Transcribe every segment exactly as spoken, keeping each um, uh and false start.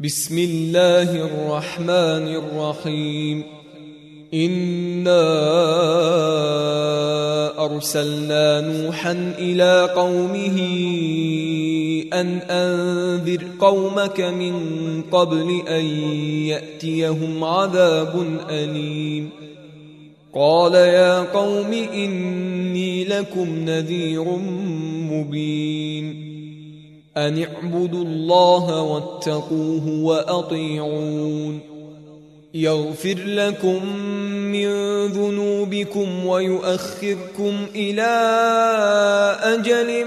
بسم الله الرحمن الرحيم. إنا أرسلنا نوحا إلى قومه أن أنذر قومك من قبل أن يأتيهم عذاب أليم. قال يا قوم إني لكم نذير مبين. أن اعبدوا الله واتقوه وأطيعون. يغفر لكم من ذنوبكم ويؤخركم إلى أجل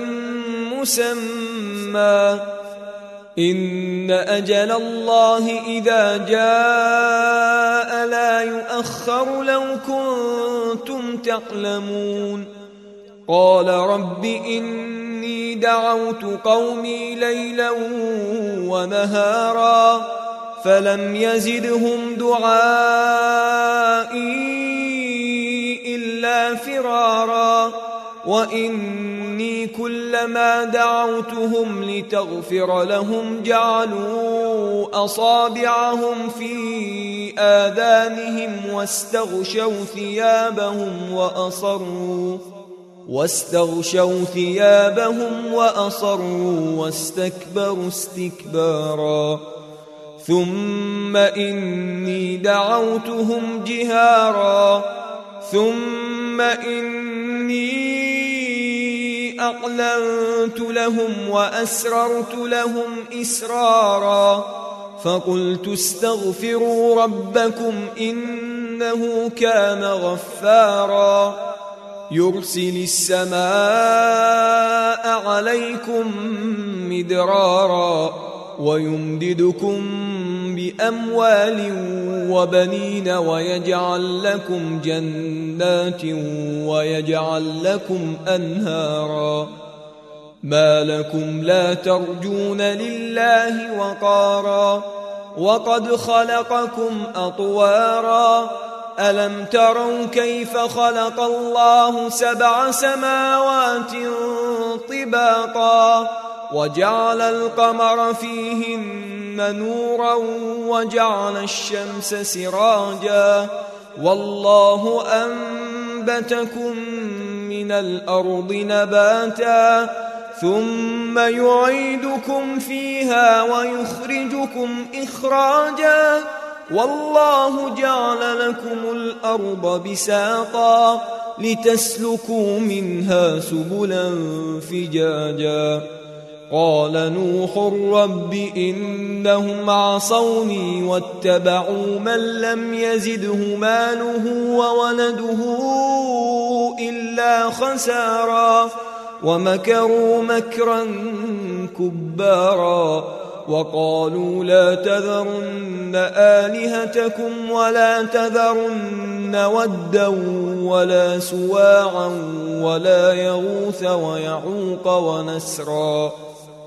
مسمى، إن أجل الله إذا جاء لا يؤخر لو كنتم تعلمون. قال رب إني دعوت قومي ليلا ونهارا فلم يزدهم دعائي إلا فرارا، وإني كلما دعوتهم لتغفر لهم جعلوا أصابعهم في آذانهم واستغشوا ثيابهم وأصروا واستغشوا ثيابهم وأصروا واستكبروا استكبارا. ثم إني دعوتهم جهارا ثم إني أعلنت لهم وأسررت لهم إسرارا، فقلت استغفروا ربكم إنه كان غفارا، يرسل السماء عليكم مدرارا ويمددكم بأموال وبنين ويجعل لكم جنات ويجعل لكم أنهارا. ما لكم لا ترجون لله وقارا وقد خلقكم أطوارا. ألم تروا كيف خلق الله سبع سماوات طباقا وجعل القمر فيهن نورا وجعل الشمس سراجا، والله أنبتكم من الأرض نباتا ثم يعيدكم فيها ويخرجكم إخراجا، والله جعل لكم الأرض بساطا لتسلكوا منها سبلا فجاجا. قال نوح رب إنهم عصوني واتبعوا من لم يزده ماله وولده إلا خسارا، ومكروا مكرا كبارا. وقالوا لا تذرن آلهتكم ولا تذرن ودا ولا سواعا ولا يغوث ويعوق ونسرا.